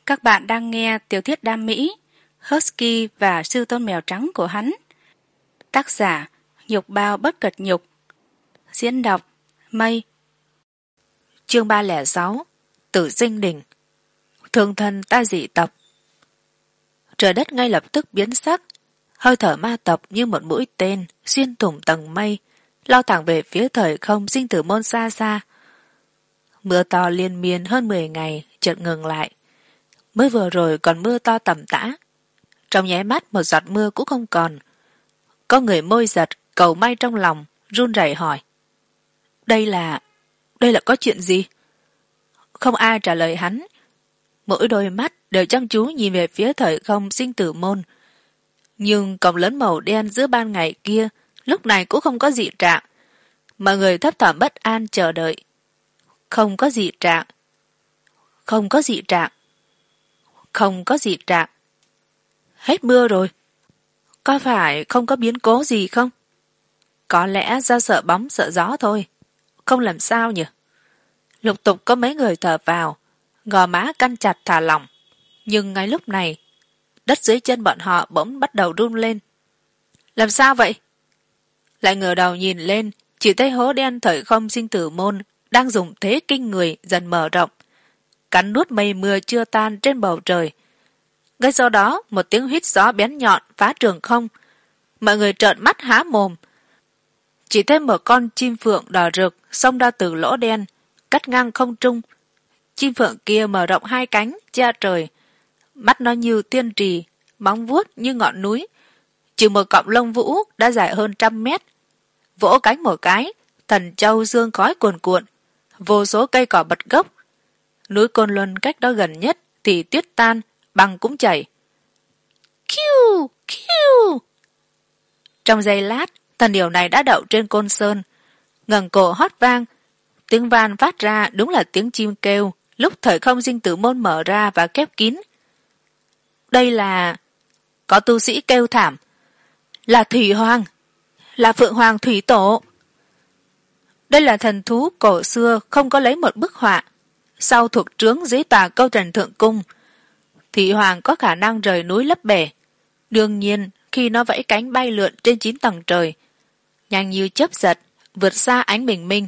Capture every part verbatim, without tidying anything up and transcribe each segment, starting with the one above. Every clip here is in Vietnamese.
Các bạn đang nghe tiểu thuyết đam mỹ Husky và Sư Tôn Mèo Trắng của hắn. Tác giả Nhục Bao Bất Cật Nhục. Diễn đọc Mây. Chương ba lẻ sáu. Tử Dinh Đình. Thương thân ta dị tộc. Trời đất ngay lập tức biến sắc. Hơi thở ma tộc như một mũi tên xuyên thủng tầng mây, lao thẳng về phía thời không sinh tử môn xa xa. Mưa to liên miên hơn mười ngày chợt ngừng lại. Mới vừa rồi còn mưa to tầm tã, trong nháy mắt một giọt mưa cũng không còn. Có người môi giật cầu may trong lòng, run rẩy hỏi: đây là đây là có chuyện gì? Không ai trả lời hắn. Mỗi đôi mắt đều chăm chú nhìn về phía thời không sinh tử môn. Nhưng cổng lớn màu đen giữa ban ngày kia lúc này cũng không có dị trạng. Mọi người thấp thỏm bất an chờ đợi. Không có dị trạng. Không có dị trạng. Không có dị trạng. Hết mưa rồi. Có phải không có biến cố gì không? Có lẽ do sợ bóng sợ gió thôi. Không làm sao nhỉ? Lục tục có mấy người thở vào, gò má căng chặt thả lỏng. Nhưng ngay lúc này, đất dưới chân bọn họ bỗng bắt đầu run lên. Làm sao vậy? Lại ngửa đầu nhìn lên, chỉ thấy hố đen thời không sinh tử môn đang dùng thế kinh người dần mở rộng, cắn nuốt mây mưa chưa tan trên bầu trời. Ngay sau đó một tiếng huýt gió bén nhọn phá trường không. Mọi người trợn mắt há mồm. Chỉ thấy một con chim phượng đỏ rực xông ra từ lỗ đen, cắt ngang không trung. Chim phượng kia mở rộng hai cánh che trời, mắt nó như tiên trì, móng vuốt như ngọn núi. Chỉ một cọng lông vũ đã dài hơn trăm mét. Vỗ cánh một cái, thần châu dương khói cuồn cuộn, vô số cây cỏ bật gốc. Núi Côn Luân cách đó gần nhất thì tuyết tan, băng cũng chảy. Kiu, kiu. Trong giây lát, thần điểu này đã đậu trên côn sơn, ngẩng cổ hót vang. Tiếng van phát ra đúng là tiếng chim kêu lúc thời không sinh tử môn mở ra và khép kín. Đây là... Có tu sĩ kêu thảm. Là Thủy Hoàng. Là Phượng Hoàng Thủy Tổ. Đây là thần thú cổ xưa không có lấy một bức họa. Sau thuộc trướng dưới tòa câu trần thượng cung. Thủy Hoàng có khả năng rời núi lấp bể. Đương nhiên khi nó vẫy cánh bay lượn trên chín tầng trời, nhanh như chớp giật, vượt xa ánh bình minh.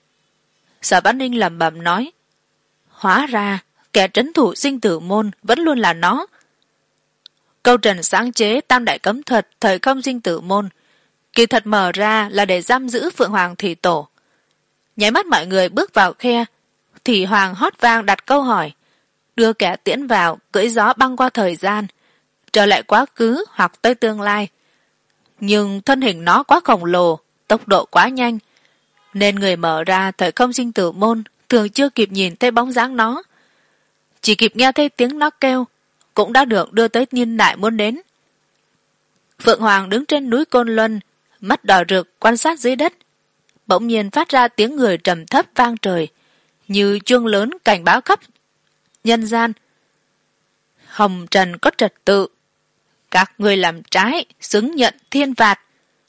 Sở Bát Ninh lẩm bẩm nói: hóa ra kẻ trấn thủ sinh tử môn vẫn luôn là nó. Câu trần sáng chế tam đại cấm thuật thời không sinh tử môn kỳ thật mở ra là để giam giữ Phượng Hoàng Thủy Tổ. Nháy mắt mọi người bước vào khe, Thủy Hoàng hót vang đặt câu hỏi, đưa kẻ tiễn vào cưỡi gió băng qua thời gian, trở lại quá khứ hoặc tới tương lai. Nhưng thân hình nó quá khổng lồ, tốc độ quá nhanh, nên người mở ra thời không sinh tử môn thường chưa kịp nhìn thấy bóng dáng nó. Chỉ kịp nghe thấy tiếng nó kêu, cũng đã được đưa tới niên đại muốn đến. Phượng Hoàng đứng trên núi Côn Luân, mắt đỏ rực quan sát dưới đất. Bỗng nhiên phát ra tiếng người trầm thấp vang trời, như chuông lớn cảnh báo khắp nhân gian. Hồng trần có trật tự, các người làm trái xứng nhận thiên phạt.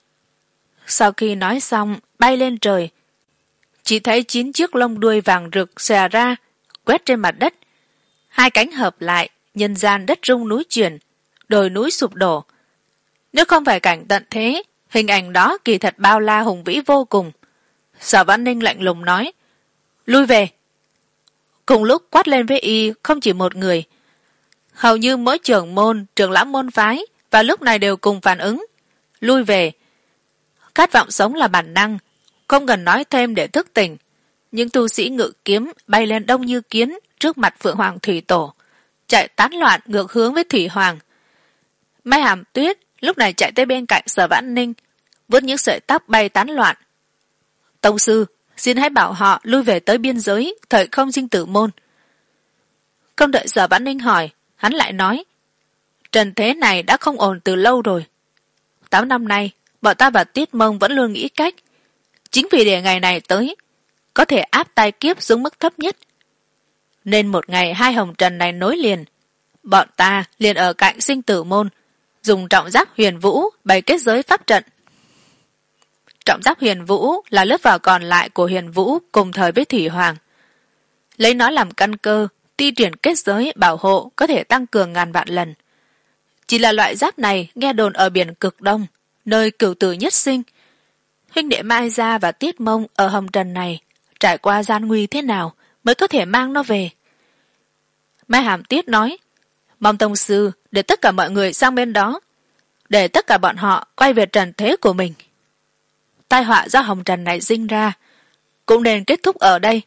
Sau khi nói xong bay lên trời, chỉ thấy chín chiếc lông đuôi vàng rực xòe ra quét trên mặt đất. Hai cánh hợp lại, nhân gian đất rung núi chuyển, đồi núi sụp đổ. Nếu không phải cảnh tận thế, hình ảnh đó kỳ thật bao la hùng vĩ vô cùng. Sở Văn Ninh lạnh lùng nói: lui về. Cùng lúc quát lên với y không chỉ một người. Hầu như mỗi trưởng môn, trưởng lão môn phái và lúc này đều cùng phản ứng: lui về. Khát vọng sống là bản năng, không cần nói thêm để thức tỉnh. Những tu sĩ ngự kiếm bay lên đông như kiến trước mặt Phượng Hoàng Thủy Tổ, chạy tán loạn ngược hướng với Thủy Hoàng. Mai Hàm Tuyết lúc này chạy tới bên cạnh Sở Vãn Ninh, vớt những sợi tóc bay tán loạn. Tông sư, xin hãy bảo họ lui về tới biên giới thời không sinh tử môn. Không đợi Sở Vãn Ninh hỏi, hắn lại nói: trần thế này đã không ổn từ lâu rồi. Tám năm nay bọn ta và Tiết Mông vẫn luôn nghĩ cách, chính vì để ngày này tới có thể áp tai kiếp xuống mức thấp nhất, nên một ngày hai hồng trần này nối liền, bọn ta liền ở cạnh sinh tử môn dùng trọng giáp huyền vũ bày kết giới pháp trận. Trọng giáp huyền vũ là lớp vỏ còn lại của huyền vũ cùng thời với Thủy Hoàng. Lấy nó làm căn cơ, ti triển kết giới bảo hộ có thể tăng cường ngàn vạn lần. Chỉ là loại giáp này nghe đồn ở biển cực đông, nơi cửu tử nhất sinh. Huynh đệ Mai Gia và Tiết Mông ở hồng trần này trải qua gian nguy thế nào mới có thể mang nó về? Mai Hàm Tiết nói, mong tông sư để tất cả mọi người sang bên đó, để tất cả bọn họ quay về trần thế của mình. Tai họa do hồng trần này sinh ra cũng nên kết thúc ở đây.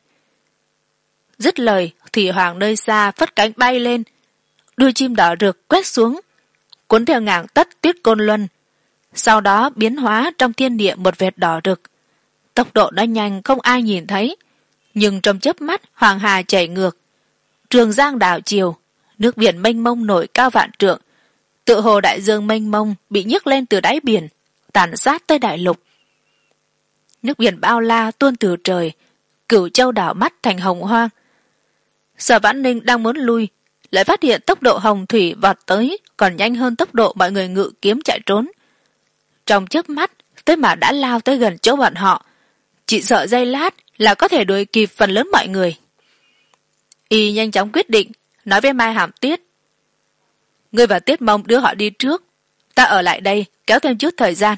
Dứt lời, thủy hoàng nơi xa phất cánh bay lên, đuôi chim đỏ rực quét xuống, cuốn theo ngàn tấc tuyết côn luân, sau đó biến hóa trong thiên địa một vệt đỏ rực. Tốc độ nó nhanh không ai nhìn thấy, nhưng trong chớp mắt hoàng hà chảy ngược, trường giang đảo chiều, nước biển mênh mông nổi cao vạn trượng, tựa hồ đại dương mênh mông bị nhấc lên từ đáy biển, tàn sát tới đại lục. Nước biển bao la tuôn từ trời, Cửu Châu đảo mắt thành hồng hoang. Sở Vãn Ninh đang muốn lui, lại phát hiện tốc độ hồng thủy vọt tới còn nhanh hơn tốc độ mọi người ngự kiếm chạy trốn. Trong chớp mắt, tới mà đã lao tới gần chỗ bọn họ, chỉ sợ giây lát là có thể đuổi kịp phần lớn mọi người. Y nhanh chóng quyết định, nói với Mai Hàm Tiết, ngươi và Tiết Mông đưa họ đi trước, ta ở lại đây kéo thêm chút thời gian.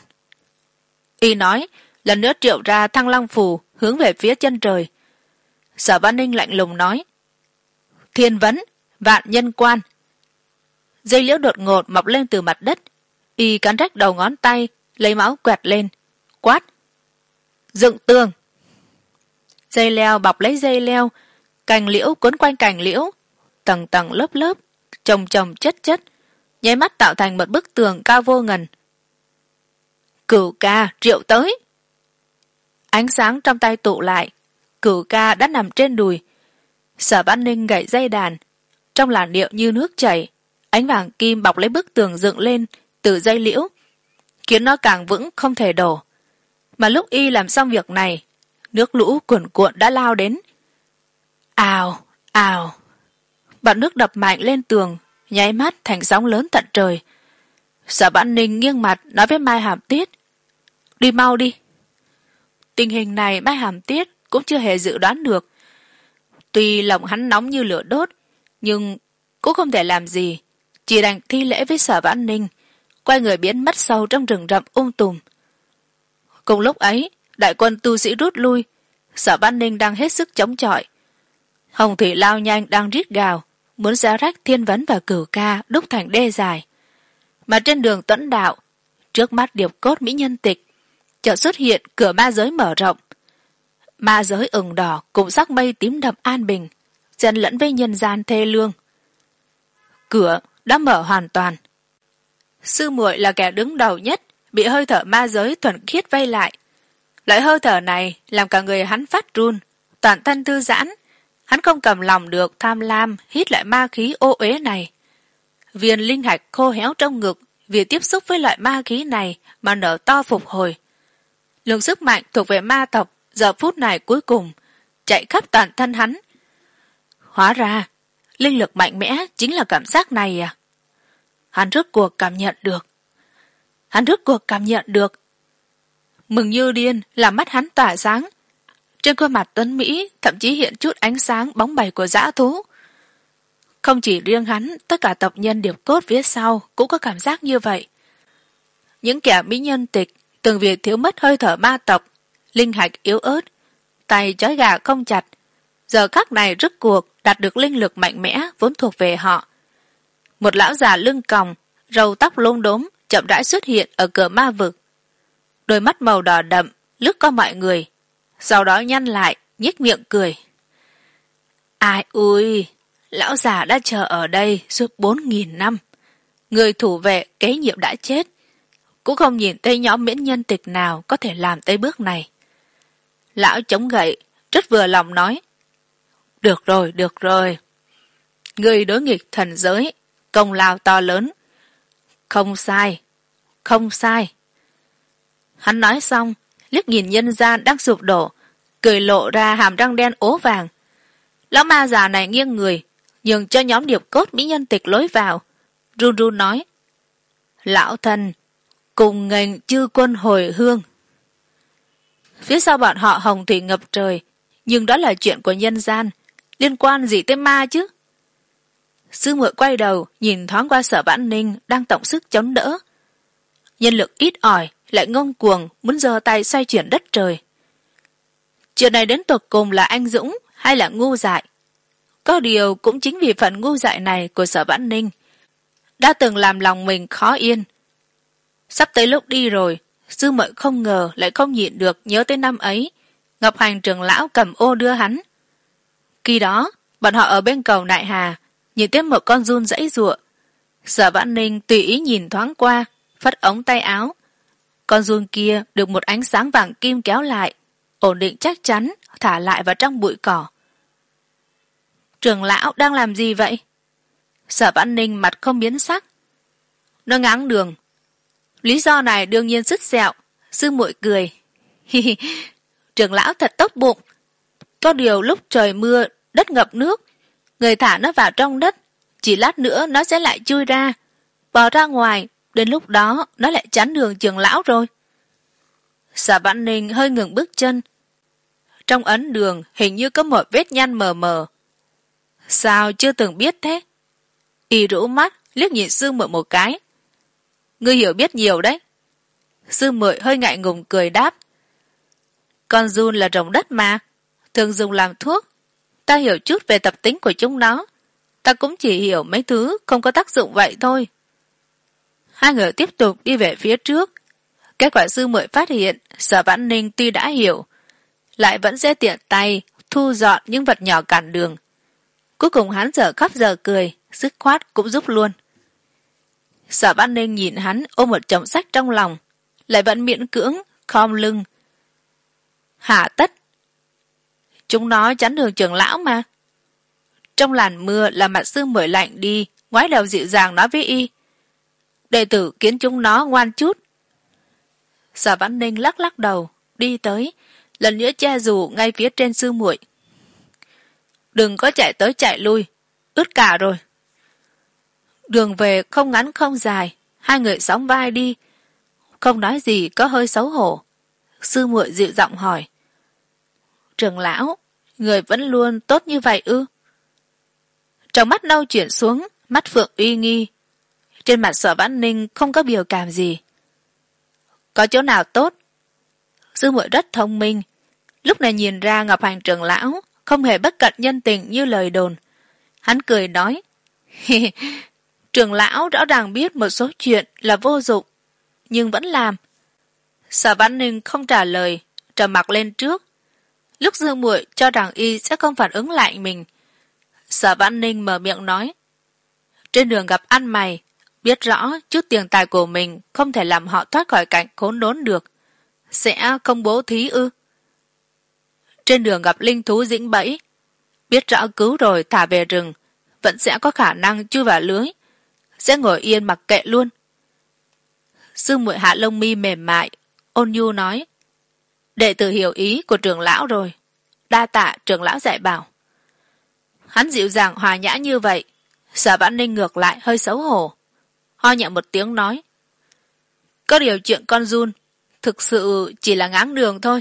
Y nói, lần nữa triệu ra Thăng Long Phù hướng về phía chân trời. Sở Vãn Ninh lạnh lùng nói, thiên vấn, vạn nhân quan. Dây liễu đột ngột mọc lên từ mặt đất, Y cắn rách đầu ngón tay, lấy máu quẹt lên, quát, dựng tường. Dây leo bọc lấy dây leo, cành liễu cuốn quanh cành liễu, tầng tầng lớp lớp, chồng chồng chất chất, nháy mắt tạo thành một bức tường cao vô ngần. Cửu ca triệu tới. Ánh sáng trong tay tụ lại, Cửu ca đã nằm trên đùi. Sở Vãn Ninh gảy dây đàn, trong làn điệu như nước chảy, ánh vàng kim bọc lấy bức tường dựng lên từ dây liễu, khiến nó càng vững không thể đổ. Mà lúc Y làm xong việc này, nước lũ cuồn cuộn đã lao đến. Ào, ào, bọt nước đập mạnh lên tường, nháy mắt thành sóng lớn tận trời. Sở Vãn Ninh nghiêng mặt nói với Mai Hàm Tiết, đi mau đi. Tình hình này Mai Hàm Tiết cũng chưa hề dự đoán được. Tuy lòng hắn nóng như lửa đốt, nhưng cũng không thể làm gì, chỉ đành thi lễ với Sở Vãn Ninh, quay người biến mất sâu trong rừng rậm um tùm. Cùng lúc ấy, đại quân tu sĩ rút lui, Sở Vãn Ninh đang hết sức chống chọi. Hồng thủy lao nhanh đang rít gào, muốn xé rách thiên vấn và cửu ca đúc thành đê dài. Mà trên đường Tuẫn Đạo, trước mắt điệp cốt mỹ nhân tịch, chợt xuất hiện cửa ma giới mở rộng. Ma giới ửng đỏ cùng sắc mây tím đậm an bình, xen lẫn với nhân gian thê lương. Cửa đã mở hoàn toàn. Sư muội là kẻ đứng đầu nhất, bị hơi thở ma giới thuần khiết vây lại. Loại hơi thở này làm cả người hắn phát run, toàn thân thư giãn. Hắn không cầm lòng được tham lam hít lại ma khí ô uế này. Viên linh hạch khô héo trong ngực vì tiếp xúc với loại ma khí này mà nở to phục hồi. Lượng sức mạnh thuộc về ma tộc giờ phút này cuối cùng chạy khắp toàn thân hắn. Hóa ra linh lực mạnh mẽ chính là cảm giác này à? Hắn rốt cuộc cảm nhận được. Hắn rốt cuộc cảm nhận được. Mừng như điên làm mắt hắn tỏa sáng. Trên khuôn mặt tuấn Mỹ thậm chí hiện chút ánh sáng bóng bẩy của dã thú. Không chỉ riêng hắn, tất cả tộc nhân điệp cốt phía sau cũng có cảm giác như vậy. Những kẻ mỹ nhân tịch từng vì thiếu mất hơi thở ma tộc, linh hạch yếu ớt, tay trói gà không chặt, giờ khắc này rứt cuộc đạt được linh lực mạnh mẽ vốn thuộc về họ. Một lão già lưng còng, râu tóc lốm đốm chậm rãi xuất hiện ở cửa ma vực. Đôi mắt màu đỏ đậm lướt qua mọi người, sau đó nhăn lại nhếch miệng cười. Ai ui, lão già đã chờ ở đây suốt bốn nghìn năm. Người thủ vệ kế nhiệm đã chết, cũng không nhìn thấy nhóm miễn nhân tịch nào có thể làm tới bước này. Lão chống gậy rất vừa lòng nói, được rồi, được rồi. Người đối nghịch thần giới, công lao to lớn. Không sai, không sai. Hắn nói xong, liếc nhìn nhân gian đang sụp đổ, cười lộ ra hàm răng đen ố vàng. Lão ma già này nghiêng người, nhường cho nhóm điệp cốt mỹ nhân tịch lối vào, run run nói, lão thân cùng nghênh chư quân hồi hương. Phía sau bọn họ hồng thủy ngập trời, nhưng đó là chuyện của nhân gian, liên quan gì tới ma chứ? Sư muội quay đầu nhìn thoáng qua Sở Vãn Ninh đang tổng sức chống đỡ. Nhân lực ít ỏi lại ngông cuồng muốn giơ tay xoay chuyển đất trời. Chuyện này đến tột cùng là anh dũng hay là ngu dại? Có điều cũng chính vì phần ngu dại này của Sở Vãn Ninh đã từng làm lòng mình khó yên. Sắp tới lúc đi rồi, sư muội không ngờ lại không nhịn được nhớ tới năm ấy Ngọc Hành trưởng lão cầm ô đưa hắn. Khi đó bọn họ ở bên cầu Nại Hà nhìn thấy một con giun giãy giụa. Sở Vãn Ninh tùy ý nhìn thoáng qua, phất ống tay áo. Con giun kia được một ánh sáng vàng kim kéo lại, ổn định chắc chắn, thả lại vào trong bụi cỏ. Trưởng lão đang làm gì vậy? Sở Vãn Ninh mặt không biến sắc. Nó ngáng đường. Lý do này đương nhiên sứt sẹo. Sư muội cười. Trưởng lão thật tốt bụng. Có điều lúc trời mưa, đất ngập nước, người thả nó vào trong đất, chỉ lát nữa nó sẽ lại chui ra, bò ra ngoài, đến lúc đó nó lại chắn đường trưởng lão rồi. Sở Vãn Ninh hơi ngừng bước chân. Trong ấn đường hình như có một vết nhăn mờ mờ. Sao chưa từng biết thế? Y rũ mắt liếc nhìn sư muội một cái. Ngươi hiểu biết nhiều đấy. Sư muội hơi ngại ngùng cười đáp. Con giun là rồng đất mà, thường dùng làm thuốc. Ta hiểu chút về tập tính của chúng nó. Ta cũng chỉ hiểu mấy thứ không có tác dụng vậy thôi. Hai người tiếp tục đi về phía trước. Kết quả sư muội phát hiện Sở Vãn Ninh tuy đã hiểu, lại vẫn sẽ tiện tay thu dọn những vật nhỏ cản đường. Cuối cùng hắn giờ khóc giờ cười, dứt khoát cũng giúp luôn. Sở Vãn Ninh nhìn hắn ôm một chồng sách trong lòng, lại vẫn miễn cưỡng khom lưng. Hả tất? Chúng nó chắn đường trưởng lão mà. Trong làn mưa là mặt sư muội lạnh đi, ngoái đầu dịu dàng nói với y. Đệ tử kiến chúng nó ngoan chút. Sở Vãn Ninh lắc lắc đầu, đi tới, lần nữa che dù ngay phía trên sư muội. Đừng có chạy tới chạy lui, ướt cả rồi. Đường về không ngắn không dài, hai người sóng vai đi. Không nói gì có hơi xấu hổ. Sư muội dịu giọng hỏi. Trưởng lão, người vẫn luôn tốt như vậy ư? Trong mắt nâu chuyển xuống, mắt phượng uy nghi. Trên mặt Sở Vãn Ninh không có biểu cảm gì. Có chỗ nào tốt? Sư muội rất thông minh. Lúc này nhìn ra Ngọc Hành trưởng lão không hề bất cận nhân tình như lời đồn. Hắn cười nói. Trưởng lão rõ ràng biết một số chuyện là vô dụng, nhưng vẫn làm. Sở Vãn Ninh không trả lời, trầm mặc lên trước. Lúc sư muội cho rằng y sẽ không phản ứng lại mình, Sở Vãn Ninh mở miệng nói. Trên đường gặp ăn mày, biết rõ chút tiền tài của mình không thể làm họ thoát khỏi cảnh khốn đốn được, sẽ không bố thí ư? Trên đường gặp linh thú dĩnh bẫy, biết rõ cứu rồi thả về rừng, vẫn sẽ có khả năng chui vào lưới, sẽ ngồi yên mặc kệ luôn. Sư muội hạ lông mi mềm mại, ôn nhu nói. Đệ tử hiểu ý của trưởng lão rồi, đa tạ trưởng lão dạy bảo. Hắn dịu dàng hòa nhã như vậy, Sở Vãn Ninh ngược lại hơi xấu hổ, ho nhẹ một tiếng nói. Có điều chuyện con giun thực sự chỉ là ngáng đường thôi.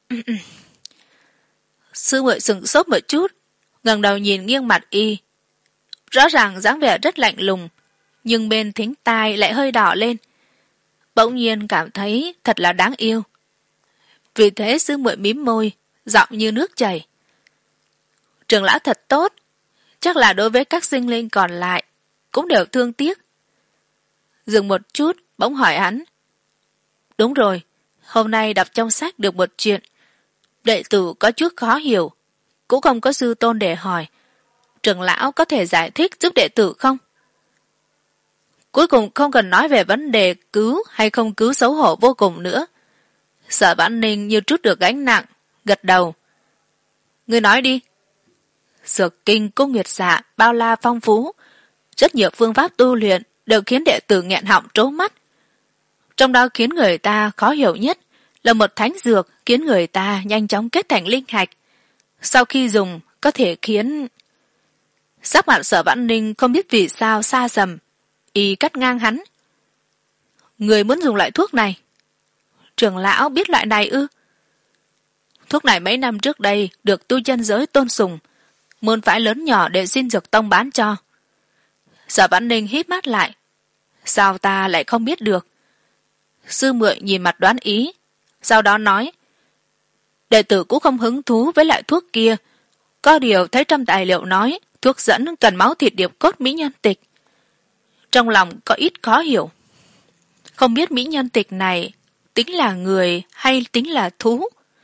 Sư muội sửng sốt một chút, ngẩng đầu nhìn nghiêng mặt y. Rõ ràng dáng vẻ rất lạnh lùng, nhưng bên thính tai lại hơi đỏ lên. Bỗng nhiên cảm thấy thật là đáng yêu. Vì thế sư muội mím môi, giọng như nước chảy. Trưởng lão thật tốt, chắc là đối với các sinh linh còn lại cũng đều thương tiếc. Dừng một chút, bỗng hỏi hắn. Đúng rồi, hôm nay đọc trong sách được một chuyện, đệ tử có chút khó hiểu, cũng không có sư tôn để hỏi. Trưởng lão có thể giải thích giúp đệ tử không? Cuối cùng không cần nói về vấn đề cứu hay không cứu xấu hổ vô cùng nữa. Sở Vãn Ninh như trút được gánh nặng, gật đầu. Ngươi nói đi. Dược kinh cung nguyệt dạ bao la phong phú, rất nhiều phương pháp tu luyện đều khiến đệ tử nghẹn họng trố mắt. Trong đó khiến người ta khó hiểu nhất là một thánh dược khiến người ta nhanh chóng kết thành linh hạch. Sau khi dùng có thể khiến... Sắc mặt Sở Vãn Ninh không biết vì sao xa sầm, y cắt ngang hắn. Người muốn dùng loại thuốc này? Trưởng lão biết loại này ư? Thuốc này mấy năm trước đây được tu chân giới tôn sùng, môn phái lớn nhỏ để xin dược tông bán cho. Sở Vãn Ninh híp mắt lại. Sao ta lại không biết được? Sư muội nhìn mặt đoán ý, sau đó nói, đệ tử cũng không hứng thú với loại thuốc kia, có điều thấy trong tài liệu nói thuốc dẫn cần máu thịt điệp cốt mỹ nhân tịch. Trong lòng có ít khó hiểu, không biết mỹ nhân tịch này tính là người hay tính là thú.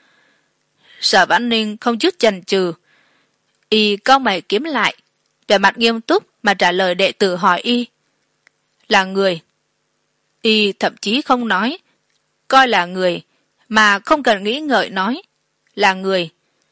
Sở Vãn Ninh không chút chần chừ, y cau mày kiếm lại, vẻ mặt nghiêm túc mà trả lời đệ tử hỏi y. Là người. Y thậm chí không nói, coi là người, mà không cần nghĩ ngợi nói, là người.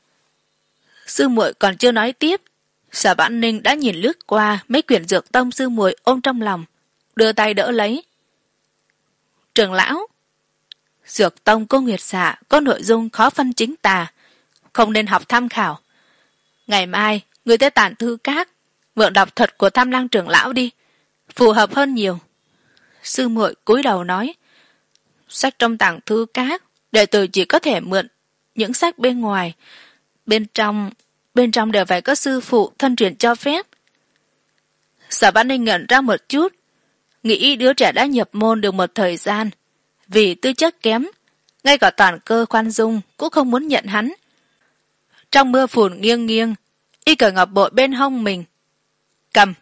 Sư muội còn chưa nói tiếp, Sở Vãn Ninh đã nhìn lướt qua mấy quyển dược tông sư muội ôm trong lòng, đưa tay đỡ lấy. Trưởng lão, dược tông cô Nguyệt Xạ có nội dung khó phân chính tà, không nên học tham khảo. Ngày mai người tới tản thư các mượn đọc thuật của Tham Lang trưởng lão đi, phù hợp hơn nhiều. Sư muội cúi đầu nói, sách trong tàng thư các đệ tử chỉ có thể mượn những sách bên ngoài, bên trong bên trong đều phải có sư phụ thân truyền cho phép. Sở Vãn Ninh ngẩn ra một chút, nghĩ đứa trẻ đã nhập môn được một thời gian, vì tư chất kém, ngay cả toàn cơ khoan dung cũng không muốn nhận hắn. Trong mưa phùn nghiêng nghiêng, y cởi ngọc bội bên hông mình, cầm.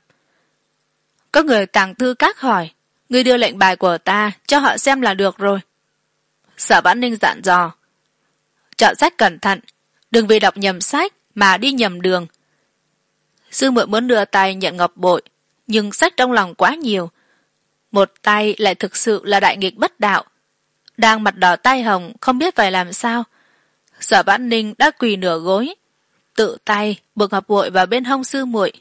Có người tàng thư các hỏi, ngươi đưa lệnh bài của ta cho họ xem là được rồi. Sở Vãn Ninh dặn dò, chọn sách cẩn thận, đừng vì đọc nhầm sách mà đi nhầm đường. Sư muội muốn đưa tay nhận ngọc bội, nhưng sách trong lòng quá nhiều, một tay lại thực sự là đại nghịch bất đạo, đang mặt đỏ tai hồng không biết phải làm sao. Sở Vãn Ninh đã quỳ nửa gối, tự tay buộc ngọc bội vào bên hông sư muội.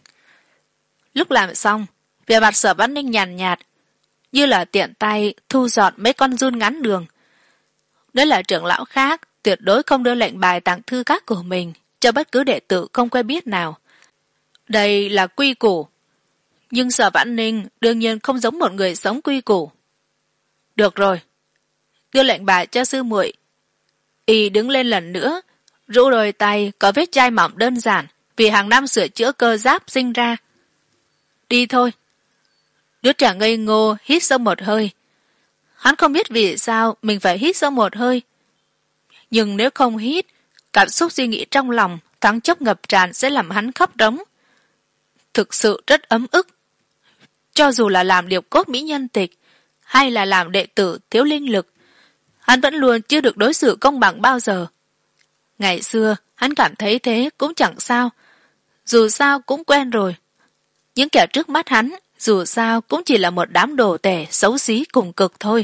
Lúc làm xong, vẻ mặt Sở Vãn Ninh nhàn nhạt, như là tiện tay thu dọn mấy con giun ngắn đường. Nếu là trưởng lão khác, tuyệt đối không đưa lệnh bài tàng thư các của mình cho bất cứ đệ tử không quen biết nào. Đây là quy củ, nhưng Sở Vãn Ninh đương nhiên không giống một người sống quy củ. Được rồi, đưa lệnh bài cho sư muội. Y đứng lên lần nữa, rũ đôi tay có vết chai mỏng đơn giản vì hàng năm sửa chữa cơ giáp sinh ra. Đi thôi. Đứa trẻ ngây ngô hít sâu một hơi. Hắn không biết vì sao mình phải hít sâu một hơi, nhưng nếu không hít, cảm xúc suy nghĩ trong lòng thoáng chốc ngập tràn sẽ làm hắn khóc rống. Thực sự rất ấm ức. Cho dù là làm điệp cốt mỹ nhân tịch hay là làm đệ tử thiếu linh lực, hắn vẫn luôn chưa được đối xử công bằng bao giờ. Ngày xưa hắn cảm thấy thế cũng chẳng sao, dù sao cũng quen rồi. Những kẻ trước mắt hắn dù sao cũng chỉ là một đám đồ tể xấu xí cùng cực thôi.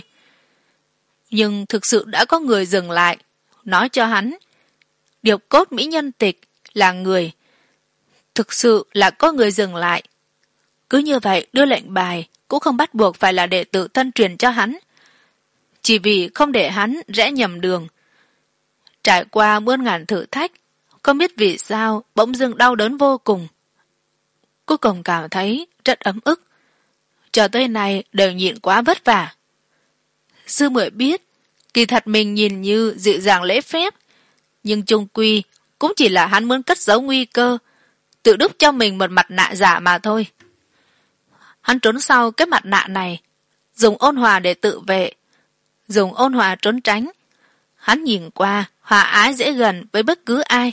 Nhưng thực sự đã có người dừng lại, nói cho hắn, điệp cốt mỹ nhân tịch là người. Thực sự là có người dừng lại. Cứ như vậy đưa lệnh bài cũng không bắt buộc phải là đệ tử thân truyền cho hắn, chỉ vì không để hắn rẽ nhầm đường. Trải qua muôn ngàn thử thách, không biết vì sao bỗng dưng đau đớn vô cùng. Cuối cùng cảm thấy rất ấm ức. Cho tới nay đều nhịn quá vất vả. Sư muội biết, kỳ thật mình nhìn như dịu dàng lễ phép, nhưng chung quy cũng chỉ là hắn muốn cất giấu nguy cơ, tự đúc cho mình một mặt nạ giả mà thôi. Hắn trốn sau cái mặt nạ này, dùng ôn hòa để tự vệ, dùng ôn hòa trốn tránh. Hắn nhìn qua hòa ái dễ gần với bất cứ ai.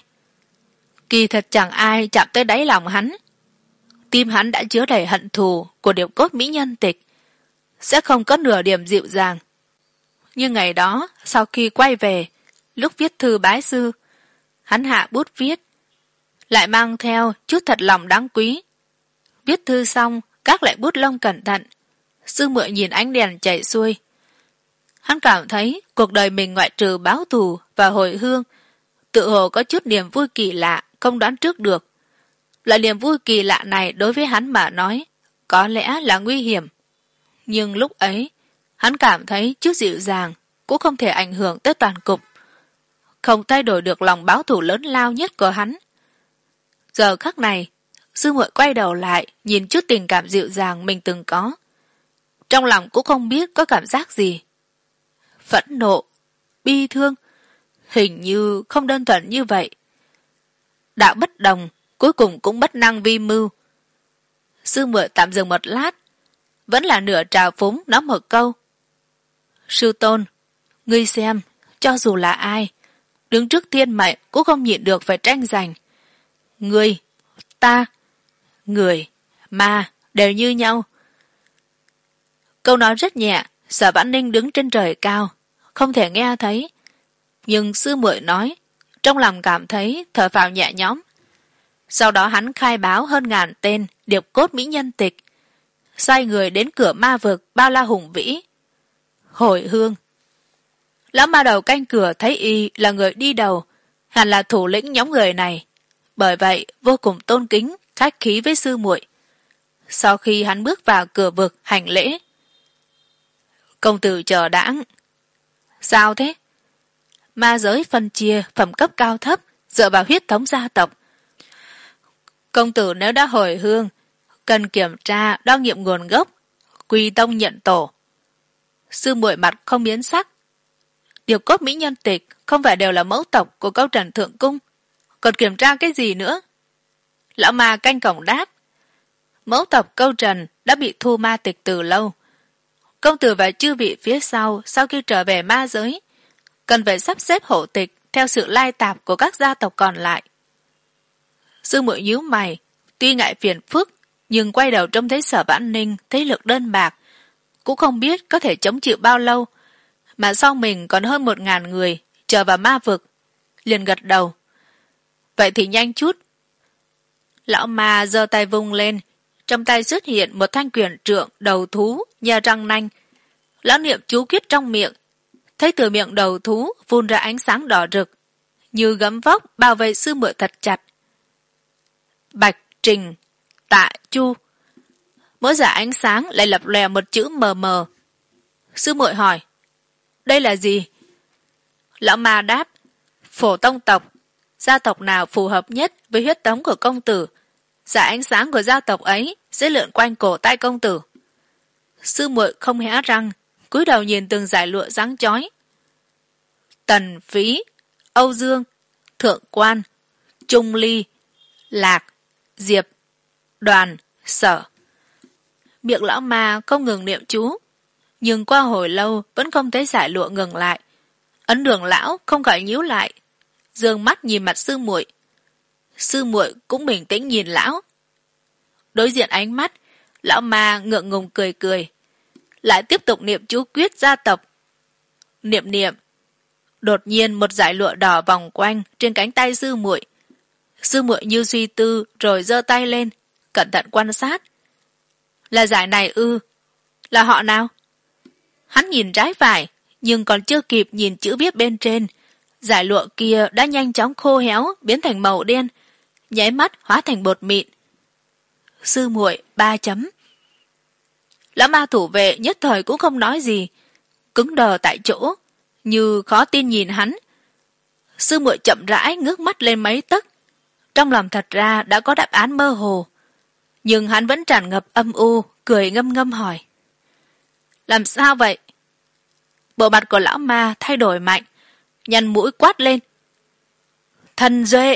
Kỳ thật chẳng ai chạm tới đáy lòng hắn. Tim hắn đã chứa đầy hận thù của điệp cốt mỹ nhân tịch, sẽ không có nửa điểm dịu dàng. Nhưng ngày đó, sau khi quay về, lúc viết thư bái sư, hắn hạ bút viết, lại mang theo chút thật lòng đáng quý. Viết thư xong, gác lại bút lông cẩn thận. Sư muội nhìn ánh đèn chảy xuôi. Hắn cảm thấy cuộc đời mình ngoại trừ báo thù và hồi hương, tự hồ có chút niềm vui kỳ lạ không đoán trước được. Loại niềm vui kỳ lạ này đối với hắn mà nói có lẽ là nguy hiểm, nhưng lúc ấy hắn cảm thấy chút dịu dàng cũng không thể ảnh hưởng tới toàn cục, không thay đổi được lòng báo thù lớn lao nhất của hắn. Giờ khắc này, sư muội quay đầu lại nhìn chút tình cảm dịu dàng mình từng có, trong lòng cũng không biết có cảm giác gì. Phẫn nộ, bi thương, hình như không đơn thuần như vậy. Đạo bất đồng, cuối cùng cũng bất năng vi mưu. Sư muội tạm dừng một lát, vẫn là nửa trào phúng nói một câu. Sư tôn, ngươi xem, cho dù là ai, đứng trước thiên mệnh cũng không nhịn được phải tranh giành. Ngươi, ta, người, ma đều như nhau. Câu nói rất nhẹ, Sở Vãn Ninh đứng trên trời cao, không thể nghe thấy. Nhưng sư muội nói, trong lòng cảm thấy thở phào nhẹ nhõm. Sau đó hắn khai báo hơn ngàn tên điệp cốt mỹ nhân tịch, xoay người đến cửa ma vực bao la hùng vĩ. Hồi hương. Lão ma đầu canh cửa thấy y là người đi đầu, hẳn là thủ lĩnh nhóm người này, bởi vậy vô cùng tôn kính, khách khí với sư muội. Sau khi hắn bước vào cửa vực hành lễ, công tử chờ đãng. Sao thế? Ma giới phân chia phẩm cấp cao thấp dựa vào huyết thống gia tộc. Công tử nếu đã hồi hương, cần kiểm tra đo nghiệm nguồn gốc, quy tông nhận tổ. Sư muội mặt không biến sắc. Điều cốt mỹ nhân tịch không phải đều là mẫu tộc của câu Trần Thượng Cung, còn kiểm tra cái gì nữa? Lão ma canh cổng đáp. Mẫu tộc câu Trần đã bị thu ma tịch từ lâu. Công tử và chư vị phía sau sau khi trở về ma giới, cần phải sắp xếp hộ tịch theo sự lai tạp của các gia tộc còn lại. Sư muội nhíu mày, tuy ngại phiền phức, nhưng quay đầu trông thấy Sở Vãn Ninh thế lực đơn bạc, cũng không biết có thể chống chịu bao lâu, mà sau mình còn hơn một ngàn người trở vào ma vực, liền gật đầu. Vậy thì nhanh chút. Lão ma giơ tay vung lên, trong tay xuất hiện một thanh quyền trượng đầu thú nhờ răng nanh. Lão niệm chú quyết trong miệng, thấy từ miệng đầu thú phun ra ánh sáng đỏ rực, như gấm vóc bao vây sư muội thật chặt. Bạch, Trình, Tạ, Chu. Mỗi giả ánh sáng lại lập lòe một chữ mờ mờ. Sư muội hỏi, đây là gì? Lão ma đáp, phổ tông tộc. Gia tộc nào phù hợp nhất với huyết thống của công tử, giả ánh sáng của gia tộc ấy sẽ lượn quanh cổ tay công tử. Sư muội không hé răng, cúi đầu nhìn từng dải lụa sáng chói. Tần Phí, Âu Dương, Thượng Quan, Trung Ly, Lạc, Diệp, Đoàn, Sở. Miệng lão ma không ngừng niệm chú, nhưng qua hồi lâu vẫn không thấy dải lụa ngừng lại. Ấn Đường lão không khỏi nhíu lại, dương mắt nhìn mặt sư muội. Sư muội cũng bình tĩnh nhìn lão. Đối diện ánh mắt, lão ma ngượng ngùng cười cười, lại tiếp tục niệm chú quyết gia tộc. Niệm niệm, đột nhiên một dải lụa đỏ vòng quanh trên cánh tay sư muội. Sư muội như suy tư rồi giơ tay lên, cẩn thận quan sát. Là dải này ư? Là họ nào? Hắn nhìn trái phải, nhưng còn chưa kịp nhìn chữ viết bên trên, dải lụa kia đã nhanh chóng khô héo, biến thành màu đen, nháy mắt hóa thành bột mịn. Sư muội ba chấm. Lão ma thủ vệ nhất thời cũng không nói gì, cứng đờ tại chỗ, như khó tin nhìn hắn. Sư muội chậm rãi ngước mắt lên mấy tấc, trong lòng thật ra đã có đáp án mơ hồ, nhưng hắn vẫn tràn ngập âm u, cười ngâm ngâm hỏi, làm sao vậy? Bộ mặt của lão ma thay đổi mạnh, nhăn mũi quát lên, thần duệ.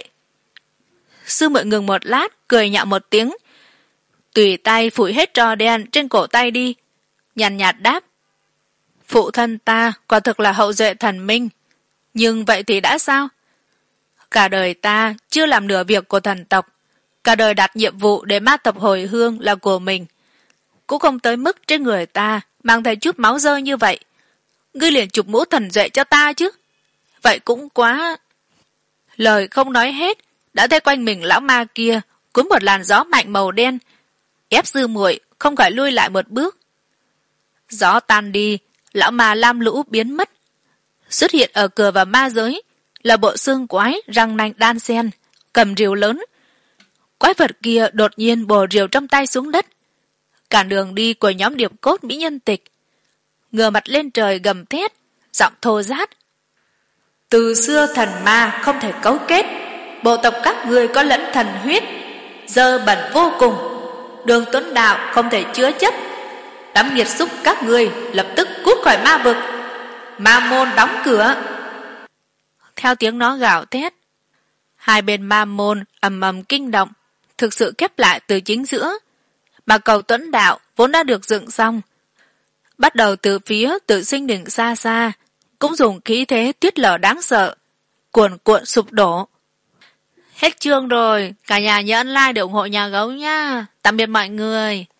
Sư muội ngừng một lát, cười nhạo một tiếng, tùy tay phủi hết trò đen trên cổ tay đi, nhàn nhạt đáp, phụ thân ta quả thực là hậu duệ thần minh, nhưng vậy thì đã sao? Cả đời ta chưa làm nửa việc của thần tộc, cả đời đặt nhiệm vụ để ma tộc hồi hương là của mình, cũng không tới mức trên người ta mang theo chút máu rơi như vậy. Ngươi liền chụp mũ thần duệ cho ta chứ? Vậy cũng quá. Lời không nói hết, đã thấy quanh mình lão ma kia cuốn một làn gió mạnh màu đen, ép sư muội không khỏi lui lại một bước. Gió tan đi, lão ma lam lũ biến mất. Xuất hiện ở cửa vào ma giới là bộ xương quái răng nanh đan xen, cầm rìu lớn. Quái vật kia đột nhiên bổ rìu trong tay xuống đất, cản đường đi của nhóm điệp cốt mỹ nhân tịch. Ngửa mặt lên trời gầm thét, giọng thô rát, từ xưa thần ma không thể cấu kết, bộ tộc các ngươi có lẫn thần huyết, dơ bẩn vô cùng, đường tuấn đạo không thể chứa chấp. Đám nghiệt xúc các ngươi lập tức cút khỏi ma vực, ma môn đóng cửa. Theo tiếng nó gào thét, hai bên ma môn ầm ầm kinh động, thực sự khép lại từ chính giữa. mà cầu Tuấn Đạo vốn đã được dựng xong, bắt đầu từ phía Tử Sinh Đỉnh xa xa, cũng dùng khí thế tuyết lở đáng sợ, cuồn cuộn sụp đổ. Hết chương rồi, cả nhà nhớ ấn like để ủng hộ nhà gấu nha. Tạm biệt mọi người.